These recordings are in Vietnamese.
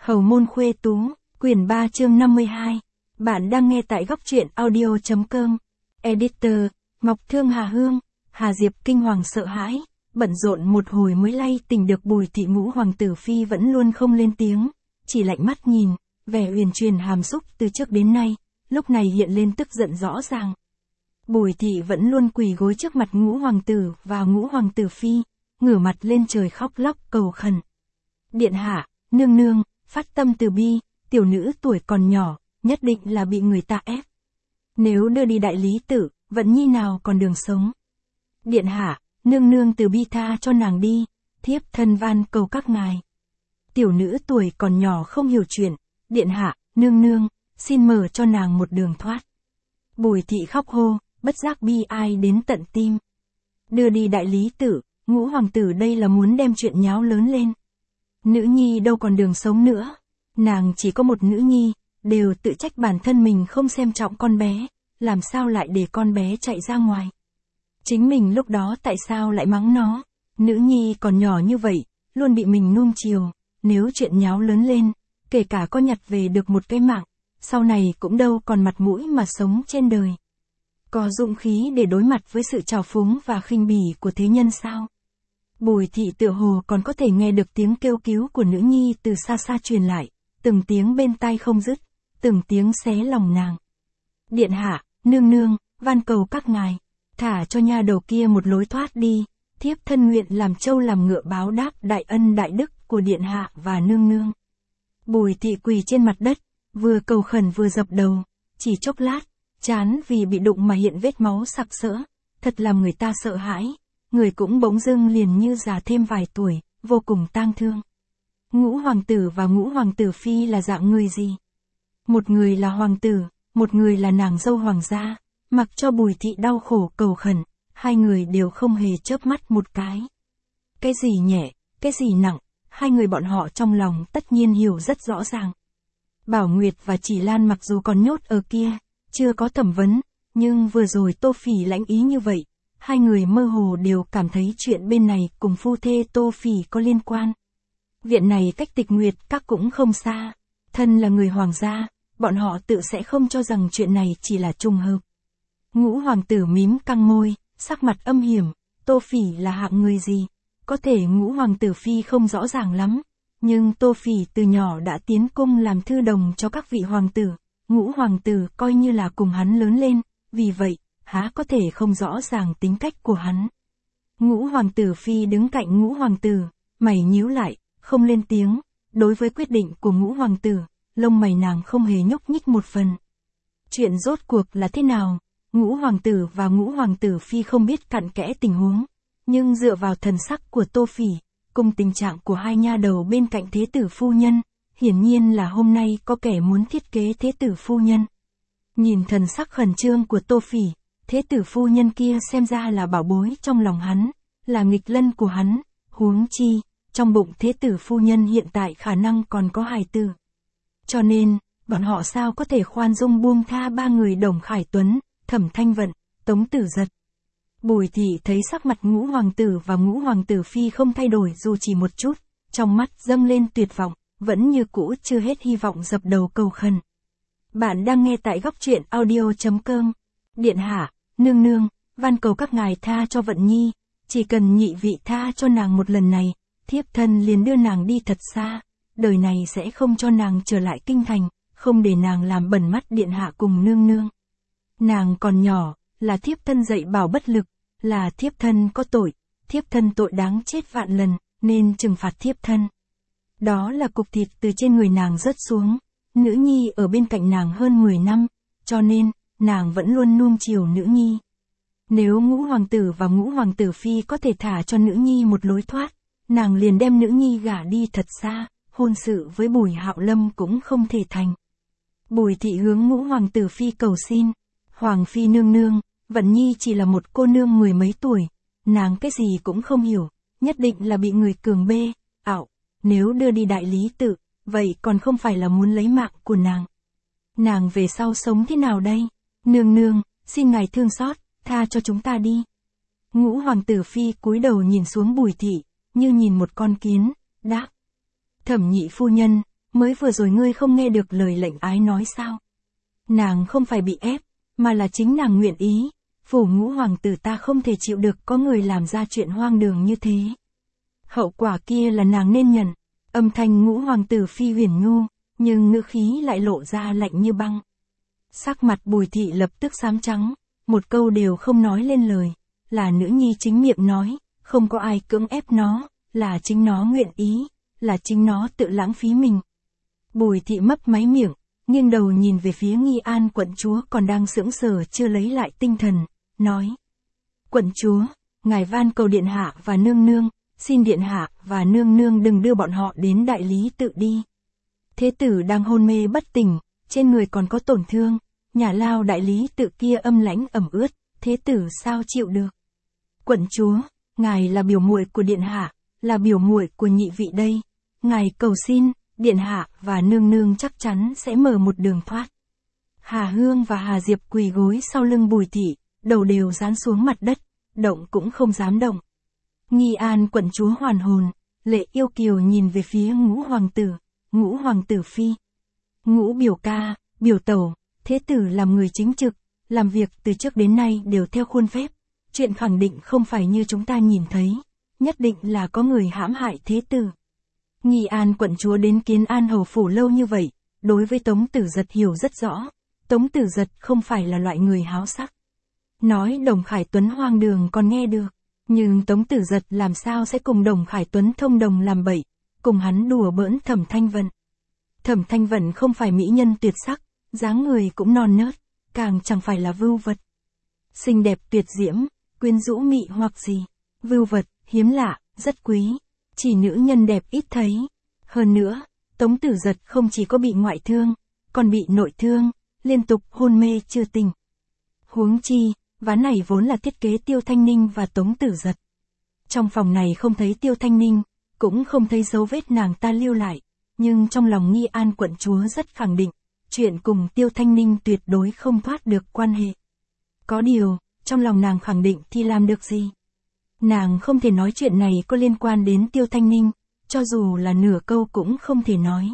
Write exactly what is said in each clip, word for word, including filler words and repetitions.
Hầu môn khuê tú, quyển ba chương năm mươi hai. Bạn đang nghe tại góc truyện audio.com. Editor, Ngọc Thương Hà Hương, Hà Diệp kinh hoàng sợ hãi, bận rộn một hồi mới lay tỉnh được Bùi thị. Ngũ hoàng tử phi vẫn luôn không lên tiếng, chỉ lạnh mắt nhìn, vẻ uyển chuyển hàm xúc từ trước đến nay, lúc này hiện lên tức giận rõ ràng. Bùi thị vẫn luôn quỳ gối trước mặt ngũ hoàng tử và ngũ hoàng tử phi, ngửa mặt lên trời khóc lóc cầu khẩn. Điện hạ, nương nương, phát tâm từ bi, tiểu nữ tuổi còn nhỏ, nhất định là bị người ta ép. Nếu đưa đi đại lý tự, vẫn nhi nào còn đường sống. Điện hạ, nương nương từ bi tha cho nàng đi, thiếp thân van cầu các ngài. Tiểu nữ tuổi còn nhỏ không hiểu chuyện, điện hạ, nương nương, xin mở cho nàng một đường thoát. Bùi thị khóc hô, bất giác bi ai đến tận tim. Đưa đi đại lý tự, ngũ hoàng tử đây là muốn đem chuyện nháo lớn lên. Nữ nhi đâu còn đường sống nữa, nàng chỉ có một nữ nhi, đều tự trách bản thân mình không xem trọng con bé, làm sao lại để con bé chạy ra ngoài. Chính mình lúc đó tại sao lại mắng nó, nữ nhi còn nhỏ như vậy, luôn bị mình nuông chiều, nếu chuyện nháo lớn lên, kể cả có nhặt về được một cái mạng, sau này cũng đâu còn mặt mũi mà sống trên đời. Có dũng khí để đối mặt với sự trào phúng và khinh bỉ của thế nhân sao? Bùi thị tựa hồ còn có thể nghe được tiếng kêu cứu của nữ nhi từ xa xa truyền lại, từng tiếng bên tai không dứt, từng tiếng xé lòng nàng. Điện hạ, nương nương, van cầu các ngài, thả cho nha đầu kia một lối thoát đi, thiếp thân nguyện làm trâu làm ngựa báo đáp đại ân đại đức của điện hạ và nương nương. Bùi thị quỳ trên mặt đất, vừa cầu khẩn vừa dập đầu, chỉ chốc lát, trán vì bị đụng mà hiện vết máu sặc sỡ, thật làm người ta sợ hãi. Người cũng bỗng dưng liền như già thêm vài tuổi, vô cùng tang thương. Ngũ hoàng tử và ngũ hoàng tử phi là dạng người gì? Một người là hoàng tử, một người là nàng dâu hoàng gia, mặc cho Bùi thị đau khổ cầu khẩn, hai người đều không hề chớp mắt một cái. Cái gì nhẹ, cái gì nặng, hai người bọn họ trong lòng tất nhiên hiểu rất rõ ràng. Bảo Nguyệt và Chỉ Lan mặc dù còn nhốt ở kia, chưa có thẩm vấn, nhưng vừa rồi Tô Phỉ lãnh ý như vậy. Hai người mơ hồ đều cảm thấy chuyện bên này cùng phu thê Tô Phỉ có liên quan. Viện này cách Tịch Nguyệt các cũng không xa, thân là người hoàng gia, bọn họ tự sẽ không cho rằng chuyện này chỉ là trùng hợp. Ngũ hoàng tử mím căng môi, sắc mặt âm hiểm, Tô Phỉ là hạng người gì? Có thể ngũ hoàng tử phi không rõ ràng lắm, nhưng Tô Phỉ từ nhỏ đã tiến cung làm thư đồng cho các vị hoàng tử, ngũ hoàng tử coi như là cùng hắn lớn lên, vì vậy, há có thể không rõ ràng tính cách của hắn. Ngũ hoàng tử phi đứng cạnh ngũ hoàng tử, mày nhíu lại, không lên tiếng, đối với quyết định của ngũ hoàng tử, lông mày nàng không hề nhúc nhích một phần. Chuyện rốt cuộc là thế nào? Ngũ hoàng tử và ngũ hoàng tử phi không biết cặn kẽ tình huống, nhưng dựa vào thần sắc của Tô Phỉ, cùng tình trạng của hai nha đầu bên cạnh thế tử phu nhân, hiển nhiên là hôm nay có kẻ muốn thiết kế thế tử phu nhân. Nhìn thần sắc khẩn trương của Tô Phỉ, thế tử phu nhân kia xem ra là bảo bối trong lòng hắn, là nghịch lân của hắn, huống chi, trong bụng thế tử phu nhân hiện tại khả năng còn có hài tử. Cho nên, bọn họ sao có thể khoan dung buông tha ba người Đồng Khải Tuấn, Thẩm Thanh Vận, Tống Tử Giật. Bùi thị thấy sắc mặt ngũ hoàng tử và ngũ hoàng tử phi không thay đổi dù chỉ một chút, trong mắt dâng lên tuyệt vọng, vẫn như cũ chưa hết hy vọng dập đầu cầu khẩn. Bạn đang nghe tại góc truyện audio.com. Điện hạ, nương nương, van cầu các ngài tha cho Vận Nhi, chỉ cần nhị vị tha cho nàng một lần này, thiếp thân liền đưa nàng đi thật xa, đời này sẽ không cho nàng trở lại kinh thành, không để nàng làm bẩn mắt điện hạ cùng nương nương. Nàng còn nhỏ, là thiếp thân dạy bảo bất lực, là thiếp thân có tội, thiếp thân tội đáng chết vạn lần, nên trừng phạt thiếp thân. Đó là cục thịt từ trên người nàng rớt xuống, nữ nhi ở bên cạnh nàng hơn mười năm, cho nên, nàng vẫn luôn nuông chiều nữ nhi. Nếu ngũ hoàng tử và ngũ hoàng tử phi có thể thả cho nữ nhi một lối thoát, nàng liền đem nữ nhi gả đi thật xa, hôn sự với Bùi Hạo Lâm cũng không thể thành. Bùi thị hướng ngũ hoàng tử phi cầu xin, hoàng phi nương nương, Vận Nhi chỉ là một cô nương mười mấy tuổi, nàng cái gì cũng không hiểu, nhất định là bị người cường bê, ảo, nếu đưa đi đại lý tự, vậy còn không phải là muốn lấy mạng của nàng. Nàng về sau sống thế nào đây? Nương nương, xin ngài thương xót, tha cho chúng ta đi. Ngũ hoàng tử phi cúi đầu nhìn xuống Bùi thị, như nhìn một con kiến, đáp. Thẩm nhị phu nhân, mới vừa rồi ngươi không nghe được lời lệnh ái nói sao? Nàng không phải bị ép, mà là chính nàng nguyện ý, phủ Ngũ hoàng tử ta không thể chịu được có người làm ra chuyện hoang đường như thế. Hậu quả kia là nàng nên nhận, âm thanh Ngũ hoàng tử phi huyền nhu, nhưng ngữ khí lại lộ ra lạnh như băng. Sắc mặt Bùi thị lập tức xám trắng, một câu đều không nói lên lời, là nữ nhi chính miệng nói, không có ai cưỡng ép nó, là chính nó nguyện ý, là chính nó tự lãng phí mình. Bùi thị mấp máy miệng, nghiêng đầu nhìn về phía Nghi An quận chúa còn đang sững sờ chưa lấy lại tinh thần, nói. Quận chúa, ngài van cầu điện hạ và nương nương, xin điện hạ và nương nương đừng đưa bọn họ đến đại lý tự đi. Thế tử đang hôn mê bất tỉnh, trên người còn có tổn thương, nhà lao đại lý tự kia âm lãnh ẩm ướt, thế tử sao chịu được. Quận chúa, ngài là biểu muội của điện hạ, là biểu muội của nhị vị đây, ngài cầu xin, điện hạ và nương nương chắc chắn sẽ mở một đường thoát. Hà Hương và Hà Diệp quỳ gối sau lưng Bùi thị, đầu đều dán xuống mặt đất, động cũng không dám động. Nghi An quận chúa hoàn hồn, lệ yêu kiều nhìn về phía Ngũ hoàng tử, Ngũ hoàng tử phi. Ngũ biểu ca, biểu tẩu, thế tử làm người chính trực, làm việc từ trước đến nay đều theo khuôn phép, chuyện khẳng định không phải như chúng ta nhìn thấy, nhất định là có người hãm hại thế tử. Nghi An quận chúa đến Kiến An hầu phủ lâu như vậy, đối với Tống Tử Giật hiểu rất rõ, Tống Tử Giật không phải là loại người háo sắc. Nói Đồng Khải Tuấn hoang đường còn nghe được, nhưng Tống Tử Giật làm sao sẽ cùng Đồng Khải Tuấn thông đồng làm bậy, cùng hắn đùa bỡn Thẩm Thanh Vận. Thẩm Thanh Vận không phải mỹ nhân tuyệt sắc, dáng người cũng non nớt, càng chẳng phải là vưu vật. Xinh đẹp tuyệt diễm, quyến rũ mị hoặc gì, vưu vật, hiếm lạ, rất quý, chỉ nữ nhân đẹp ít thấy. Hơn nữa, Tống Tử Giật không chỉ có bị ngoại thương, còn bị nội thương, liên tục hôn mê chưa tỉnh. Huống chi, ván này vốn là thiết kế Tiêu Thanh Ninh và Tống Tử Giật. Trong phòng này không thấy Tiêu Thanh Ninh, cũng không thấy dấu vết nàng ta lưu lại, nhưng trong lòng Nghi An quận chúa rất khẳng định, chuyện cùng Tiêu Thanh Ninh tuyệt đối không thoát được quan hệ. Có điều, trong lòng nàng khẳng định thì làm được gì? Nàng không thể nói chuyện này có liên quan đến Tiêu Thanh Ninh, cho dù là nửa câu cũng không thể nói.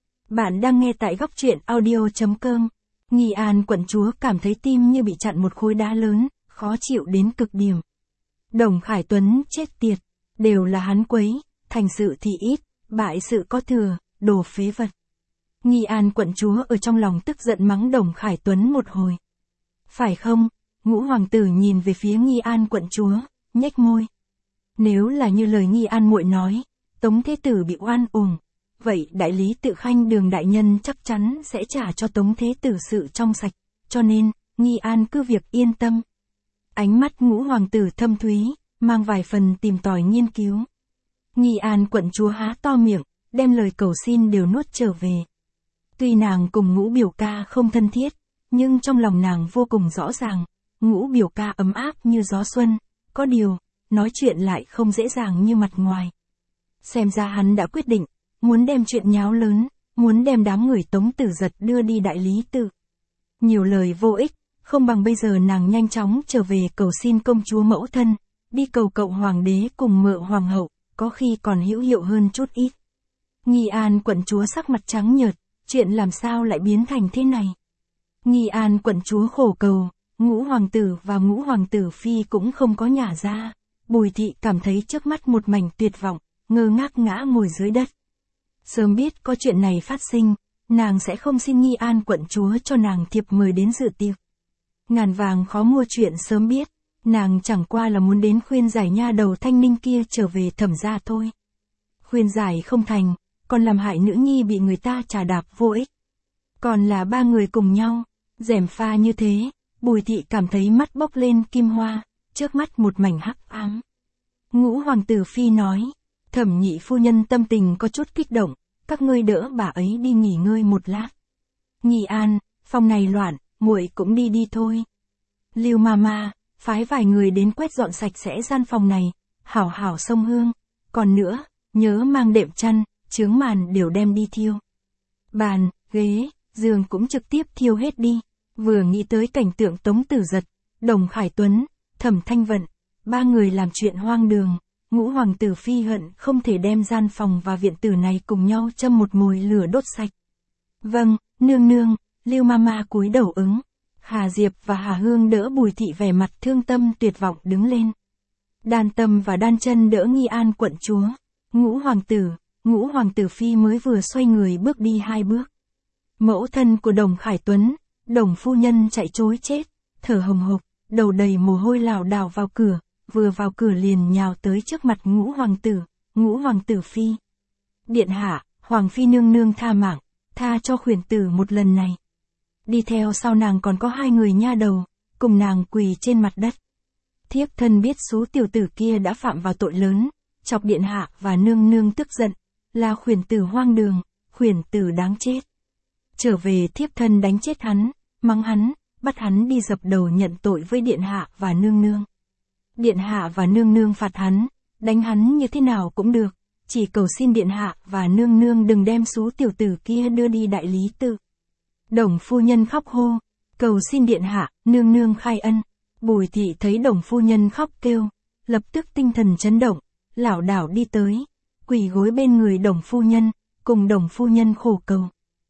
Bạn đang nghe tại góc truyện audio chấm com. Nghi An quận chúa cảm thấy tim như bị chặn một khối đá lớn, khó chịu đến cực điểm. Đồng Khải Tuấn chết tiệt, đều là hắn quấy, thành sự thì ít, bại sự có thừa, đồ phế vật. Nghi An quận chúa ở trong lòng tức giận mắng Đồng Khải Tuấn một hồi. Phải không? Ngũ hoàng tử nhìn về phía Nghi An quận chúa, nhếch môi. Nếu là như lời Nghi An muội nói, Tống thế tử bị oan uổng, vậy đại lý tự Khanh Đường đại nhân chắc chắn sẽ trả cho Tống thế tử sự trong sạch, cho nên, Nghi An cứ việc yên tâm. Ánh mắt Ngũ hoàng tử thâm thúy, mang vài phần tìm tòi nghiên cứu. Nghi An quận chúa há to miệng, đem lời cầu xin đều nuốt trở về. Tuy nàng cùng Ngũ biểu ca không thân thiết, nhưng trong lòng nàng vô cùng rõ ràng, Ngũ biểu ca ấm áp như gió xuân, có điều, nói chuyện lại không dễ dàng như mặt ngoài. Xem ra hắn đã quyết định, muốn đem chuyện nháo lớn, muốn đem đám người Tống Tử Giật đưa đi đại lý tự. Nhiều lời vô ích, không bằng bây giờ nàng nhanh chóng trở về cầu xin công chúa mẫu thân, đi cầu cậu hoàng đế cùng mợ hoàng hậu, có khi còn hữu hiệu hơn chút ít. Nghi An quận chúa sắc mặt trắng nhợt, chuyện làm sao lại biến thành thế này? Nghi An quận chúa khổ cầu, Ngũ hoàng tử và Ngũ hoàng tử phi cũng không có nhả ra. Bùi thị cảm thấy trước mắt một mảnh tuyệt vọng, ngơ ngác ngã ngồi dưới đất. Sớm biết có chuyện này phát sinh, nàng sẽ không xin Nghi An quận chúa cho nàng thiệp mời đến dự tiệc. Ngàn vàng khó mua chuyện sớm biết, nàng chẳng qua là muốn đến khuyên giải nha đầu Thanh Ninh kia trở về Thẩm gia thôi. Khuyên giải không thành, còn làm hại nữ nhi bị người ta trà đạp vô ích. Còn là ba người cùng nhau, gièm pha như thế, Bùi thị cảm thấy mắt bốc lên kim hoa, trước mắt một mảnh hắc ám. Ngũ hoàng tử phi nói, Thẩm nhị phu nhân tâm tình có chút kích động, các ngươi đỡ bà ấy đi nghỉ ngơi một lát. Nghi An, phòng này loạn, muội cũng đi đi thôi. Lưu Mama, phái vài người đến quét dọn sạch sẽ gian phòng này, hảo hảo xông hương, còn nữa, nhớ mang đệm chăn, chướng màn đều đem đi thiêu. Bàn, ghế, giường cũng trực tiếp thiêu hết đi. Vừa nghĩ tới cảnh tượng Tống Tử Giật, Đồng Khải Tuấn, Thẩm Thanh Vận, ba người làm chuyện hoang đường, Ngũ hoàng tử phi hận không thể đem gian phòng và viện tử này cùng nhau châm một mồi lửa đốt sạch. Vâng, nương nương, Lưu Mama cúi đầu ứng. Hà Diệp và Hà Hương đỡ Bùi Thị vẻ mặt thương tâm tuyệt vọng đứng lên. Đan Tâm và Đan Chân đỡ Nghi An quận chúa. Ngũ hoàng tử, ngũ hoàng tử phi mới vừa xoay người bước đi hai bước. Mẫu thân của Đồng Khải Tuấn, Đồng phu nhân chạy trối chết, thở hồng hộc, đầu đầy mồ hôi lảo đảo vào cửa, vừa vào cửa liền nhào tới trước mặt ngũ hoàng tử, ngũ hoàng tử phi. Điện hạ, hoàng phi nương nương tha mạng, tha cho khuyển tử một lần này. Đi theo sau nàng còn có hai người nha đầu, cùng nàng quỳ trên mặt đất. Thiếp thân biết số tiểu tử kia đã phạm vào tội lớn, chọc điện hạ và nương nương tức giận, là khuyển tử hoang đường, khuyển tử đáng chết. Trở về thiếp thân đánh chết hắn, mắng hắn, bắt hắn đi dập đầu nhận tội với điện hạ và nương nương. Điện hạ và nương nương phạt hắn, đánh hắn như thế nào cũng được, chỉ cầu xin điện hạ và nương nương đừng đem số tiểu tử kia đưa đi đại lý tự. Đồng phu nhân khóc hô, cầu xin điện hạ, nương nương khai ân. Bùi Thị thấy Đồng phu nhân khóc kêu, lập tức tinh thần chấn động, lảo đảo đi tới, quỳ gối bên người Đồng phu nhân, cùng Đồng phu nhân khổ cầu.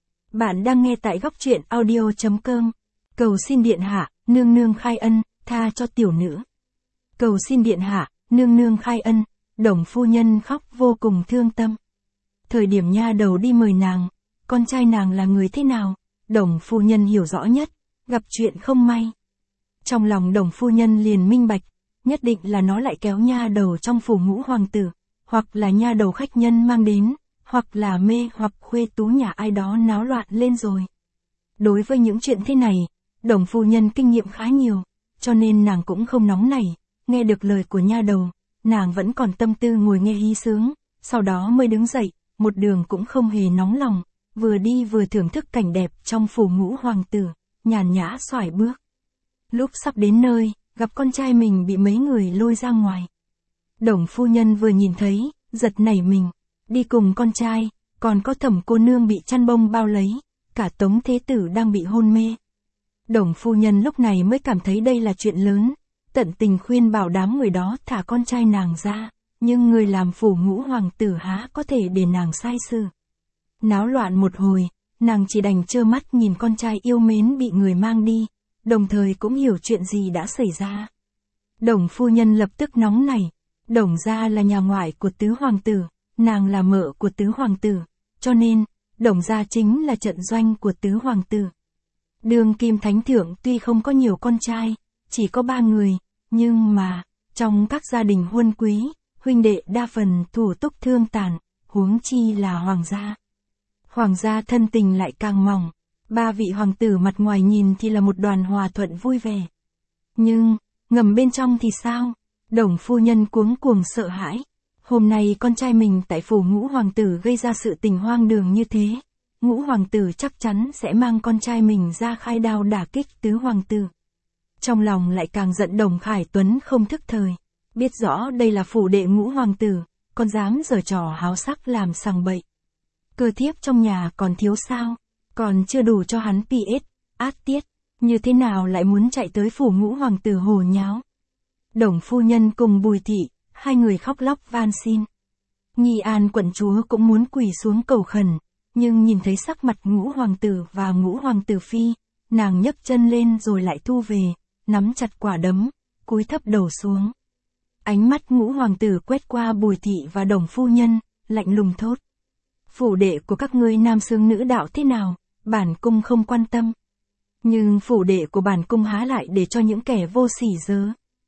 Bạn đang nghe tại góc truyện audio chấm com. Cầu xin điện hạ, nương nương khai ân, tha cho tiểu nữ. Cầu xin điện hạ, nương nương khai ân. Đồng phu nhân khóc vô cùng thương tâm. Thời điểm nha đầu đi mời nàng, con trai nàng là người thế nào, Đồng phu nhân hiểu rõ nhất, gặp chuyện không may. Trong lòng Đồng phu nhân liền minh bạch, nhất định là nó lại kéo nha đầu trong phủ ngũ hoàng tử, hoặc là nha đầu khách nhân mang đến, hoặc là mê hoặc khuê tú nhà ai đó náo loạn lên rồi. Đối với những chuyện thế này, Đồng phu nhân kinh nghiệm khá nhiều, cho nên nàng cũng không nóng nảy, nghe được lời của nha đầu, nàng vẫn còn tâm tư ngồi nghe hí sướng, sau đó mới đứng dậy, một đường cũng không hề nóng lòng, vừa đi vừa thưởng thức cảnh đẹp trong phủ ngũ hoàng tử, nhàn nhã xoải bước. Lúc sắp đến nơi, gặp con trai mình bị mấy người lôi ra ngoài. Đồng phu nhân vừa nhìn thấy, giật nảy mình, đi cùng con trai, còn có Thẩm cô nương bị chăn bông bao lấy, cả Tống thế tử đang bị hôn mê. Đồng phu nhân lúc này mới cảm thấy đây là chuyện lớn, tận tình khuyên bảo đám người đó thả con trai nàng ra, nhưng người làm phủ ngũ hoàng tử há có thể để nàng sai xử. Náo loạn một hồi, nàng chỉ đành trơ mắt nhìn con trai yêu mến bị người mang đi, đồng thời cũng hiểu chuyện gì đã xảy ra. Đồng phu nhân lập tức nóng nảy, Đồng gia là nhà ngoại của tứ hoàng tử, nàng là mợ của tứ hoàng tử, cho nên, Đồng gia chính là trận doanh của tứ hoàng tử. Đường Kim Thánh Thượng tuy không có nhiều con trai, chỉ có ba người, nhưng mà, trong các gia đình huân quý, huynh đệ đa phần thủ túc thương tàn, huống chi là hoàng gia. Hoàng gia thân tình lại càng mỏng, ba vị hoàng tử mặt ngoài nhìn thì là một đoàn hòa thuận vui vẻ. Nhưng, ngầm bên trong thì sao? Đồng phu nhân cuống cuồng sợ hãi. Hôm nay con trai mình tại phủ ngũ hoàng tử gây ra sự tình hoang đường như thế. Ngũ hoàng tử chắc chắn sẽ mang con trai mình ra khai đao đả kích tứ hoàng tử. Trong lòng lại càng giận Đồng Khải Tuấn không thức thời. Biết rõ đây là phủ đệ ngũ hoàng tử, còn dám giở trò háo sắc làm sằng bậy. Cơ thiếp trong nhà còn thiếu sao, còn chưa đủ cho hắn pi ết, át tiết, như thế nào lại muốn chạy tới phủ ngũ hoàng tử hồ nháo. Đồng phu nhân cùng Bùi Thị, hai người khóc lóc van xin. Nghi An quận chúa cũng muốn quỳ xuống cầu khẩn, nhưng nhìn thấy sắc mặt ngũ hoàng tử và ngũ hoàng tử phi, nàng nhấc chân lên rồi lại thu về, nắm chặt quả đấm, cúi thấp đầu xuống. Ánh mắt ngũ hoàng tử quét qua Bùi Thị và Đồng phu nhân, lạnh lùng thốt. Phủ đệ của các ngươi nam xương nữ đạo thế nào, bản cung không quan tâm. Nhưng phủ đệ của bản cung há lại để cho những kẻ vô sỉ dớ.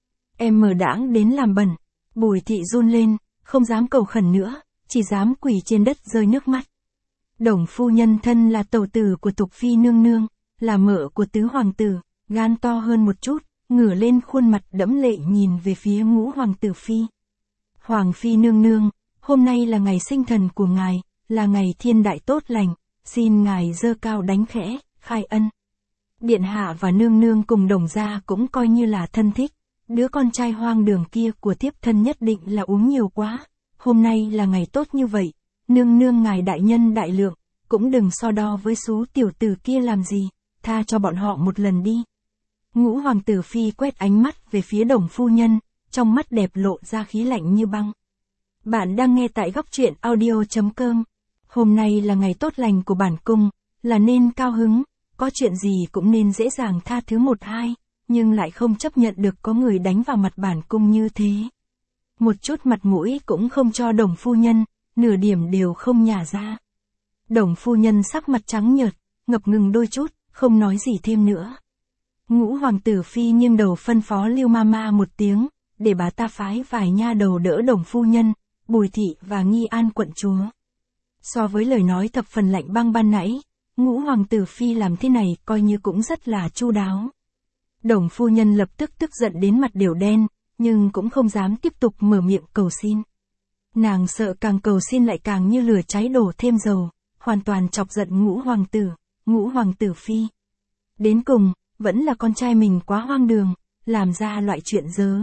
Em mờ đãng đến làm bẩn. Bùi Thị run lên, không dám cầu khẩn nữa, chỉ dám quỳ trên đất rơi nước mắt. Đồng phu nhân thân là tẩu tử của Tục phi nương nương, là mợ của tứ hoàng tử, gan to hơn một chút, ngửa lên khuôn mặt đẫm lệ nhìn về phía ngũ hoàng tử phi. Hoàng phi nương nương, hôm nay là ngày sinh thần của ngài, là ngày thiên đại tốt lành, xin ngài giơ cao đánh khẽ, khai ân. Điện hạ và nương nương cùng Đồng gia cũng coi như là thân thích, đứa con trai hoang đường kia của thiếp thân nhất định là uống nhiều quá, hôm nay là ngày tốt như vậy, nương nương ngài đại nhân đại lượng, cũng đừng so đo với số tiểu tử kia làm gì, tha cho bọn họ một lần đi. Ngũ hoàng tử phi quét ánh mắt về phía Đồng phu nhân, trong mắt đẹp lộ ra khí lạnh như băng. Bạn đang nghe tại góc truyện audio.com. Hôm nay là ngày tốt lành của bản cung, là nên cao hứng, có chuyện gì cũng nên dễ dàng tha thứ một hai, nhưng lại không chấp nhận được có người đánh vào mặt bản cung như thế. Một chút mặt mũi cũng không cho Đồng phu nhân, nửa điểm đều không nhả ra. Đồng phu nhân sắc mặt trắng nhợt, ngập ngừng đôi chút, không nói gì thêm nữa. Ngũ hoàng tử phi nghiêng đầu phân phó Lưu Mama một tiếng, để bà ta phái vài nha đầu đỡ Đồng phu nhân, Bùi thị và Nghi An quận chúa. So với lời nói thập phần lạnh băng ban nãy, ngũ hoàng tử phi làm thế này coi như cũng rất là chu đáo. Đồng phu nhân lập tức tức giận đến mặt đều đen, nhưng cũng không dám tiếp tục mở miệng cầu xin. Nàng sợ càng cầu xin lại càng như lửa cháy đổ thêm dầu, hoàn toàn chọc giận ngũ hoàng tử, ngũ hoàng tử phi. Đến cùng, vẫn là con trai mình quá hoang đường, làm ra loại chuyện dớ.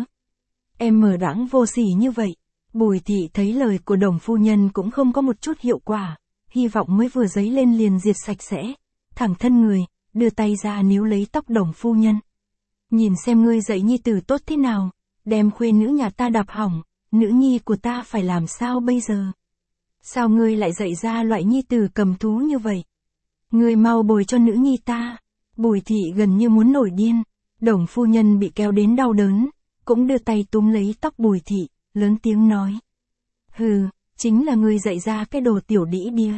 Em mờ đãng vô sỉ như vậy. Bùi thị thấy lời của Đồng phu nhân cũng không có một chút hiệu quả, hy vọng mới vừa dấy lên liền diệt sạch sẽ, thẳng thân người, đưa tay ra níu lấy tóc Đồng phu nhân. Nhìn xem ngươi dạy nhi tử tốt thế nào, đem khuê nữ nhà ta đạp hỏng, nữ nhi của ta phải làm sao bây giờ? Sao ngươi lại dạy ra loại nhi tử cầm thú như vậy? Ngươi mau bồi cho nữ nhi ta. Bùi thị gần như muốn nổi điên, Đồng phu nhân bị kéo đến đau đớn, cũng đưa tay túm lấy tóc Bùi thị, lớn tiếng nói. Hừ, chính là ngươi dạy ra cái đồ tiểu đĩ đĩa.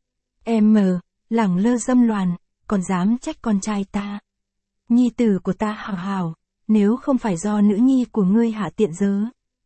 Em mờ, lẳng lơ dâm loàn, còn dám trách con trai ta. Nhi tử của ta hảo hảo, nếu không phải do nữ nhi của ngươi hạ tiện dớ.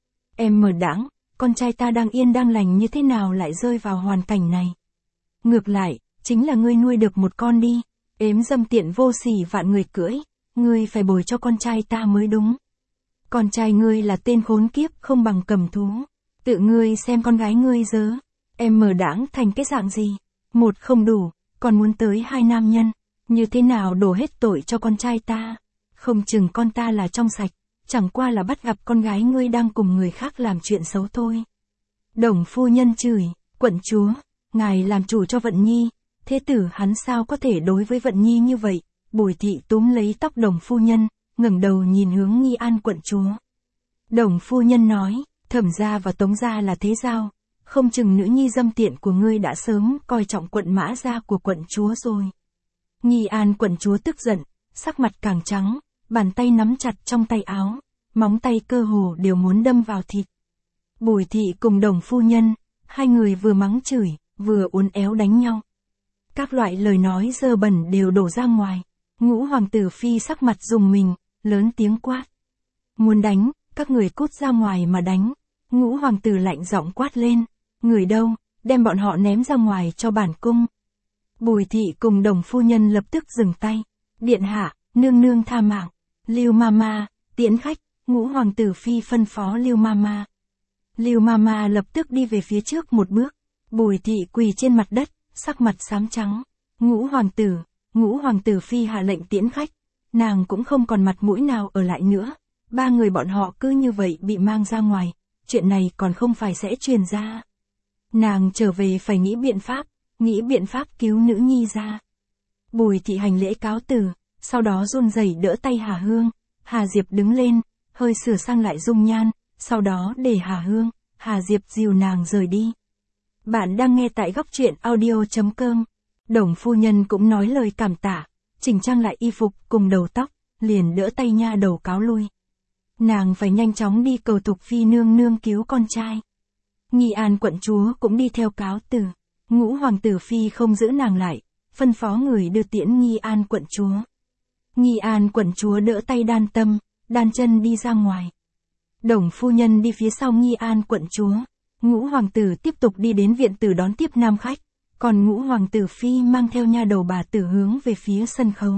Em mờ đãng, con trai ta đang yên đang lành như thế nào lại rơi vào hoàn cảnh này. Ngược lại, chính là ngươi nuôi được một con đi, ếm dâm tiện vô sỉ vạn người cưỡi, ngươi phải bồi cho con trai ta mới đúng. Con trai ngươi là tên khốn kiếp không bằng cầm thú. Tự ngươi xem con gái ngươi dớ. Em mờ đãng thành cái dạng gì? Một không đủ, còn muốn tới hai nam nhân. Như thế nào đổ hết tội cho con trai ta? Không chừng con ta là trong sạch, chẳng qua là bắt gặp con gái ngươi đang cùng người khác làm chuyện xấu thôi. Đồng phu nhân chửi, quận chúa, ngài làm chủ cho Vận Nhi, thế tử hắn sao có thể đối với Vận Nhi như vậy? Bùi thị túm lấy tóc Đồng phu nhân, ngẩng đầu nhìn hướng Nghi An quận chúa. Đồng phu nhân nói, Thẩm gia và Tống gia là thế giao, không chừng nữ nhi dâm tiện của ngươi đã sớm coi trọng quận Mã gia của quận chúa rồi. Nghi An quận chúa tức giận, sắc mặt càng trắng, bàn tay nắm chặt trong tay áo, móng tay cơ hồ đều muốn đâm vào thịt. Bùi thị cùng Đồng phu nhân, hai người vừa mắng chửi, vừa uốn éo đánh nhau. Các loại lời nói dơ bẩn đều đổ ra ngoài. Ngũ hoàng tử phi sắc mặt rùng mình, lớn tiếng quát. Muốn đánh, các người cút ra ngoài mà đánh. Ngũ hoàng tử lạnh giọng quát lên. Người đâu, đem bọn họ ném ra ngoài cho bản cung. Bùi thị cùng Đồng phu nhân lập tức dừng tay. Điện hạ, nương nương tha mạng. Lưu Mama, tiễn khách. Ngũ hoàng tử phi phân phó Lưu Mama. Lưu Mama lập tức đi về phía trước một bước. Bùi thị quỳ trên mặt đất, sắc mặt xám trắng. Ngũ hoàng tử, ngũ hoàng tử phi hạ lệnh tiễn khách. Nàng cũng không còn mặt mũi nào ở lại nữa. Ba người bọn họ cứ như vậy bị mang ra ngoài. Chuyện này còn không phải sẽ truyền ra. Nàng trở về phải nghĩ biện pháp, nghĩ biện pháp cứu nữ nhi ra. Bùi thị hành lễ cáo từ, sau đó run rẩy đỡ tay Hà Hương. Hà Diệp đứng lên, hơi sửa sang lại dung nhan, sau đó để Hà Hương, Hà Diệp dìu nàng rời đi. Bạn đang nghe tại góc truyện audio.com. Đồng phu nhân cũng nói lời cảm tạ, chỉnh trang lại y phục cùng đầu tóc, liền đỡ tay nha đầu cáo lui. Nàng phải nhanh chóng đi cầu Thục phi nương nương cứu con trai. Nghi An quận chúa cũng đi theo cáo từ. Ngũ hoàng tử phi không giữ nàng lại, phân phó người đưa tiễn Nghi An quận chúa. Nghi An quận chúa đỡ tay Đan Tâm, đan chân đi ra ngoài. Đồng phu nhân đi phía sau Nghi An quận chúa. Ngũ hoàng tử tiếp tục đi đến viện tử đón tiếp nam khách. Còn ngũ hoàng tử phi mang theo nha đầu bà tử hướng về phía sân khấu.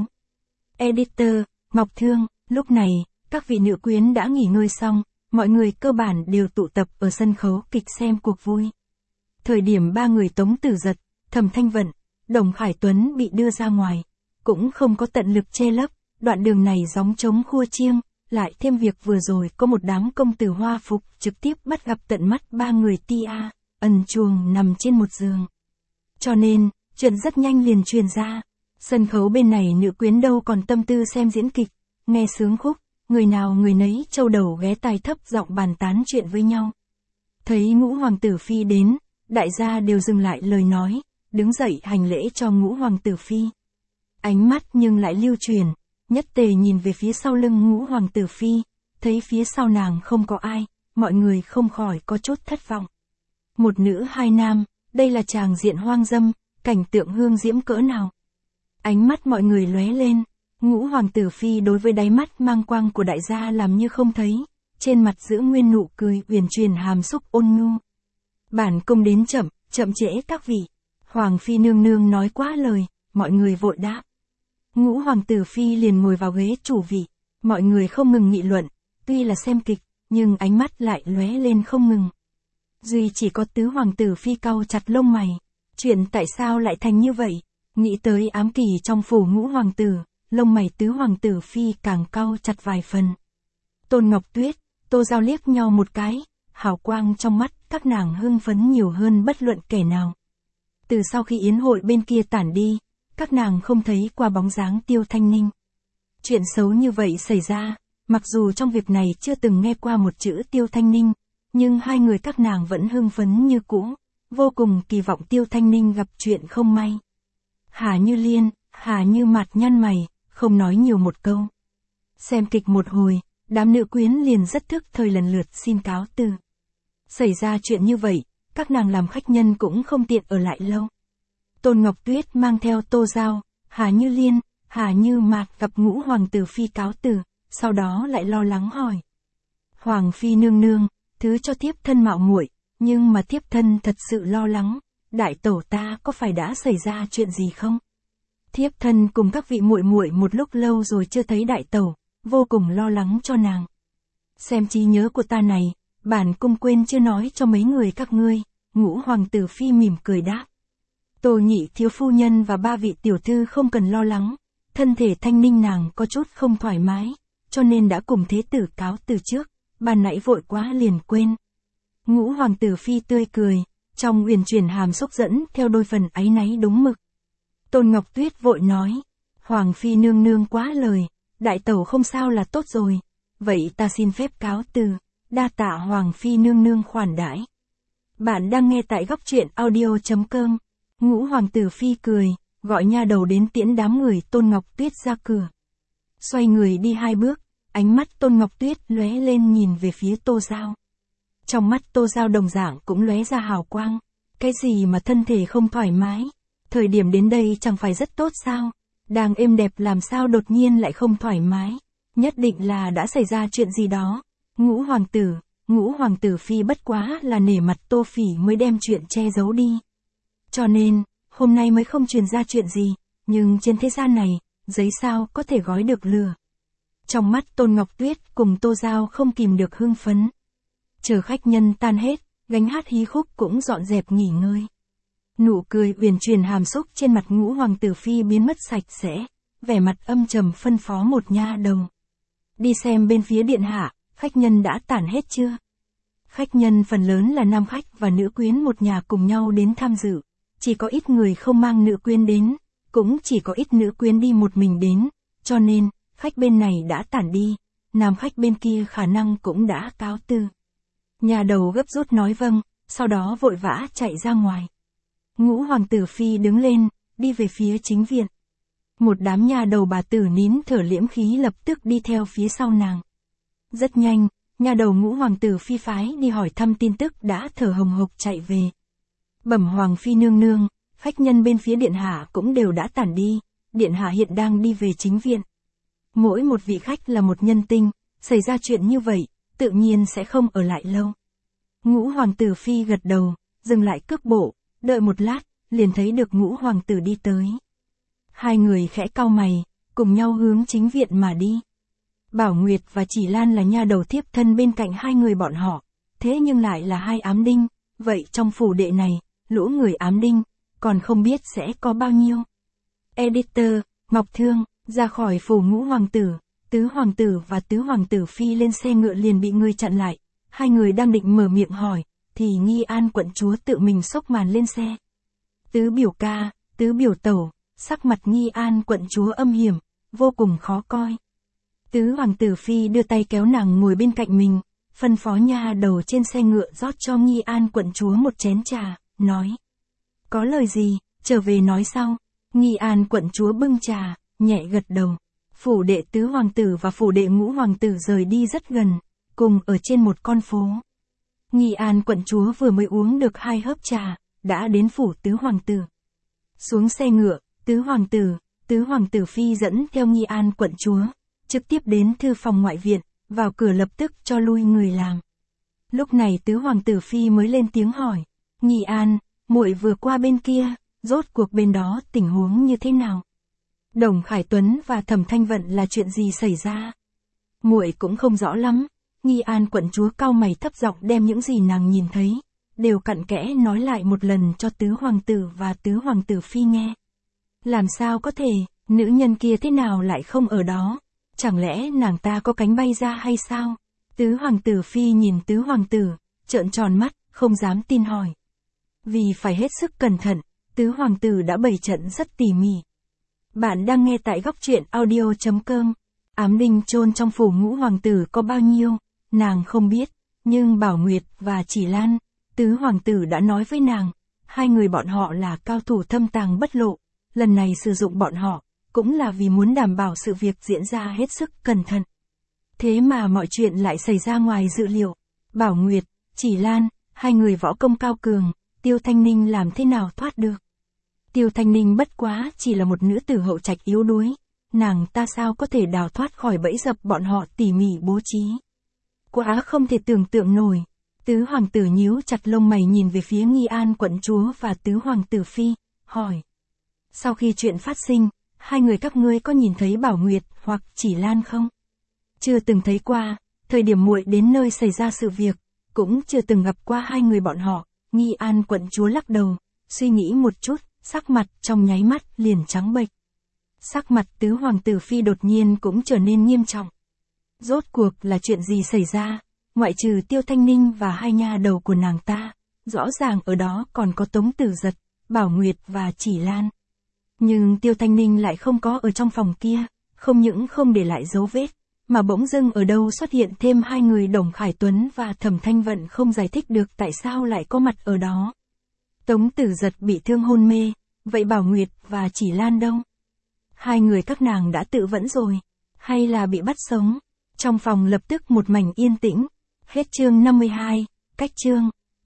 Editor, Ngọc Thương, lúc này, các vị nữ quyến đã nghỉ ngơi xong, mọi người cơ bản đều tụ tập ở sân khấu kịch xem cuộc vui. Thời điểm ba người Tống Tử Giật, Thẩm Thanh Vận, Đồng Khải Tuấn bị đưa ra ngoài, cũng không có tận lực che lấp, đoạn đường này gióng trống khua chiêng, lại thêm việc vừa rồi có một đám công tử hoa phục trực tiếp bắt gặp tận mắt ba người tia, ẩn chuồng nằm trên một giường. Cho nên, chuyện rất nhanh liền truyền ra. Sân khấu bên này nữ quyến đâu còn tâm tư xem diễn kịch, nghe sướng khúc, người nào người nấy châu đầu ghé tai thấp giọng bàn tán chuyện với nhau. Thấy Ngũ Hoàng tử Phi đến, đại gia đều dừng lại lời nói, đứng dậy hành lễ cho Ngũ Hoàng tử Phi. Ánh mắt nhưng lại lưu truyền, nhất tề nhìn về phía sau lưng Ngũ Hoàng tử Phi, thấy phía sau nàng không có ai, mọi người không khỏi có chút thất vọng. Một nữ hai nam, đây là tràng diện hoang dâm, cảnh tượng hương diễm cỡ nào. Ánh mắt mọi người lóe lên, Ngũ Hoàng tử Phi đối với đáy mắt mang quang của đại gia làm như không thấy, trên mặt giữ nguyên nụ cười uyển chuyển hàm xúc ôn nhu. Bản cung đến chậm, chậm trễ các vị. Hoàng Phi nương nương nói quá lời, mọi người vội đáp. Ngũ Hoàng tử Phi liền ngồi vào ghế chủ vị, mọi người không ngừng nghị luận, tuy là xem kịch, nhưng ánh mắt lại lóe lên không ngừng. Duy chỉ có tứ Hoàng tử Phi cau chặt lông mày, chuyện tại sao lại thành như vậy, nghĩ tới ám kỳ trong phủ Ngũ Hoàng tử, lông mày tứ Hoàng tử Phi càng cau chặt vài phần. Tôn Ngọc Tuyết, Tô Giao liếc nhau một cái, hào quang trong mắt các nàng hưng phấn nhiều hơn bất luận kẻ nào. Từ sau khi yến hội bên kia tản đi, các nàng không thấy qua bóng dáng Tiêu Thanh Ninh. Chuyện xấu như vậy xảy ra, mặc dù trong việc này chưa từng nghe qua một chữ Tiêu Thanh Ninh, nhưng hai người các nàng vẫn hưng phấn như cũ, vô cùng kỳ vọng Tiêu Thanh Ninh gặp chuyện không may. Hà Như Liên, Hà Như Mạt nhăn mày, không nói nhiều một câu. Xem kịch một hồi, đám nữ quyến liền rất thức thời lần lượt xin cáo từ. Xảy ra chuyện như vậy, các nàng làm khách nhân cũng không tiện ở lại lâu. Tôn Ngọc Tuyết mang theo Tô Giao, Hà Như Liên, Hà Như Mạt gặp Ngũ Hoàng tử Phi cáo từ, sau đó lại lo lắng hỏi. Hoàng Phi nương nương, thứ cho thiếp thân mạo muội, nhưng mà thiếp thân thật sự lo lắng, đại tẩu ta có phải đã xảy ra chuyện gì không? Thiếp thân cùng các vị muội muội một lúc lâu rồi chưa thấy đại tẩu, vô cùng lo lắng cho nàng. Xem trí nhớ của ta này, bản cung quên chưa nói cho mấy người các ngươi. Ngũ Hoàng tử Phi mỉm cười đáp. Tô Nhị thiếu phu nhân và ba vị tiểu thư không cần lo lắng, thân thể Thanh Ninh nàng có chút không thoải mái, cho nên đã cùng thế tử cáo từ trước, ban nãy vội quá liền quên. Ngũ Hoàng tử Phi tươi cười, trong uyển chuyển hàm xúc dẫn theo đôi phần áy náy đúng mực. Tôn Ngọc Tuyết vội nói, Hoàng Phi nương nương quá lời, đại tẩu không sao là tốt rồi, vậy ta xin phép cáo từ, đa tạ Hoàng Phi nương nương khoản đãi. Bạn đang nghe tại góc truyện audio chấm com. Ngũ Hoàng tử Phi cười, gọi nha đầu đến tiễn đám người Tôn Ngọc Tuyết ra cửa. Xoay người đi hai bước, ánh mắt Tôn Ngọc Tuyết lóe lên nhìn về phía Tô Giao. Trong mắt Tô Giao đồng dạng cũng lóe ra hào quang. Cái gì mà thân thể không thoải mái? Thời điểm đến đây chẳng phải rất tốt sao? Đang êm đẹp làm sao đột nhiên lại không thoải mái? Nhất định là đã xảy ra chuyện gì đó. Ngũ Hoàng tử, Ngũ Hoàng tử Phi bất quá là nể mặt Tô Phỉ mới đem chuyện che giấu đi. Cho nên, hôm nay mới không truyền ra chuyện gì, nhưng trên thế gian này, giấy sao có thể gói được lửa. Trong mắt Tôn Ngọc Tuyết cùng Tô Giao không kìm được hưng phấn. Chờ khách nhân tan hết, gánh hát hí khúc cũng dọn dẹp nghỉ ngơi. Nụ cười uyển chuyển hàm xúc trên mặt Ngũ Hoàng tử Phi biến mất sạch sẽ, vẻ mặt âm trầm phân phó một nha đầu. Đi xem bên phía điện hạ, khách nhân đã tản hết chưa? Khách nhân phần lớn là nam khách và nữ quyến một nhà cùng nhau đến tham dự, chỉ có ít người không mang nữ quyến đến, cũng chỉ có ít nữ quyến đi một mình đến, cho nên, khách bên này đã tản đi, nam khách bên kia khả năng cũng đã cáo từ. Nhà đầu gấp rút nói vâng, sau đó vội vã chạy ra ngoài. Ngũ Hoàng tử Phi đứng lên, đi về phía chính viện. Một đám nhà đầu bà tử nín thở liễm khí lập tức đi theo phía sau nàng. Rất nhanh, nhà đầu Ngũ Hoàng tử Phi phái đi hỏi thăm tin tức đã thở hồng hộc chạy về. Bẩm Hoàng Phi nương nương, khách nhân bên phía điện hạ cũng đều đã tản đi, điện hạ hiện đang đi về chính viện. Mỗi một vị khách là một nhân tinh, xảy ra chuyện như vậy, tự nhiên sẽ không ở lại lâu. Ngũ Hoàng tử Phi gật đầu, dừng lại cước bộ, đợi một lát, liền thấy được Ngũ Hoàng tử đi tới. Hai người khẽ cau mày, cùng nhau hướng chính viện mà đi. Bảo Nguyệt và Chỉ Lan là nha đầu thiếp thân bên cạnh hai người bọn họ, thế nhưng lại là hai ám đinh, vậy trong phủ đệ này, lũ người ám đinh, còn không biết sẽ có bao nhiêu. Editor, Ngọc Thương, ra khỏi phủ Ngũ Hoàng tử, Tứ Hoàng tử và Tứ Hoàng tử Phi lên xe ngựa liền bị người chặn lại, hai người đang định mở miệng hỏi, thì Nghi An quận chúa tự mình xốc màn lên xe. Tứ biểu ca, Tứ biểu tẩu, sắc mặt Nghi An quận chúa âm hiểm, vô cùng khó coi. Tứ Hoàng tử Phi đưa tay kéo nàng ngồi bên cạnh mình, phân phó nha đầu trên xe ngựa rót cho Nghi An quận chúa một chén trà, nói. Có lời gì, trở về nói sau. Nghi An quận chúa bưng trà, nhẹ gật đầu. Phủ đệ tứ hoàng tử và phủ đệ ngũ hoàng tử rời đi rất gần, cùng ở trên một con phố. Nghi An quận chúa vừa mới uống được hai hớp trà, đã đến phủ tứ hoàng tử. Xuống xe ngựa, tứ hoàng tử, tứ hoàng tử phi dẫn theo Nghi An quận chúa, trực tiếp đến thư phòng ngoại viện, vào cửa lập tức cho lui người làm. Lúc này tứ hoàng tử phi mới lên tiếng hỏi, Nghi An, muội vừa qua bên kia, rốt cuộc bên đó tình huống như thế nào? Đồng Khải Tuấn và Thẩm Thanh Vận là chuyện gì xảy ra? Muội cũng không rõ lắm. Nghi An quận chúa cau mày thấp giọng đem những gì nàng nhìn thấy, đều cặn kẽ nói lại một lần cho tứ hoàng tử và tứ hoàng tử phi nghe. Làm sao có thể, nữ nhân kia thế nào lại không ở đó? Chẳng lẽ nàng ta có cánh bay ra hay sao? Tứ hoàng tử phi nhìn tứ hoàng tử, trợn tròn mắt, không dám tin hỏi. Vì phải hết sức cẩn thận, tứ hoàng tử đã bày trận rất tỉ mỉ. Bạn đang nghe tại góc truyện audio chấm com. Ám đinh chôn trong phủ ngũ hoàng tử có bao nhiêu, nàng không biết, nhưng Bảo Nguyệt và Chỉ Lan, tứ hoàng tử đã nói với nàng, hai người bọn họ là cao thủ thâm tàng bất lộ, lần này sử dụng bọn họ, cũng là vì muốn đảm bảo sự việc diễn ra hết sức cẩn thận. Thế mà mọi chuyện lại xảy ra ngoài dự liệu. Bảo Nguyệt, Chỉ Lan, hai người võ công cao cường, Tiêu Thanh Ninh làm thế nào thoát được? Tiêu Thanh Ninh bất quá chỉ là một nữ tử hậu trạch yếu đuối, nàng ta sao có thể đào thoát khỏi bẫy dập bọn họ tỉ mỉ bố trí. Quá không thể tưởng tượng nổi. Tứ hoàng tử nhíu chặt lông mày nhìn về phía Nghi An quận chúa và tứ hoàng tử phi, hỏi. Sau khi chuyện phát sinh, hai người các ngươi có nhìn thấy Bảo Nguyệt hoặc Chỉ Lan không? Chưa từng thấy qua, thời điểm muội đến nơi xảy ra sự việc, cũng chưa từng gặp qua hai người bọn họ. Nghi An quận chúa lắc đầu, suy nghĩ một chút, sắc mặt trong nháy mắt liền trắng bệch. Sắc mặt tứ hoàng tử phi đột nhiên cũng trở nên nghiêm trọng. Rốt cuộc là chuyện gì xảy ra, ngoại trừ Tiêu Thanh Ninh và hai nha đầu của nàng ta, rõ ràng ở đó còn có Tống Tử Giật, Bảo Nguyệt và Chỉ Lan. Nhưng Tiêu Thanh Ninh lại không có ở trong phòng kia, không những không để lại dấu vết, mà bỗng dưng ở đâu xuất hiện thêm hai người Đồng Khải Tuấn và Thẩm Thanh Vận không giải thích được tại sao lại có mặt ở đó. Tống Tử Giật bị thương hôn mê, vậy Bảo Nguyệt và Chỉ Lan đâu? Hai người các nàng đã tự vẫn rồi, hay là bị bắt sống? Trong phòng lập tức một mảnh yên tĩnh. Hết chương năm mươi hai, cách chương.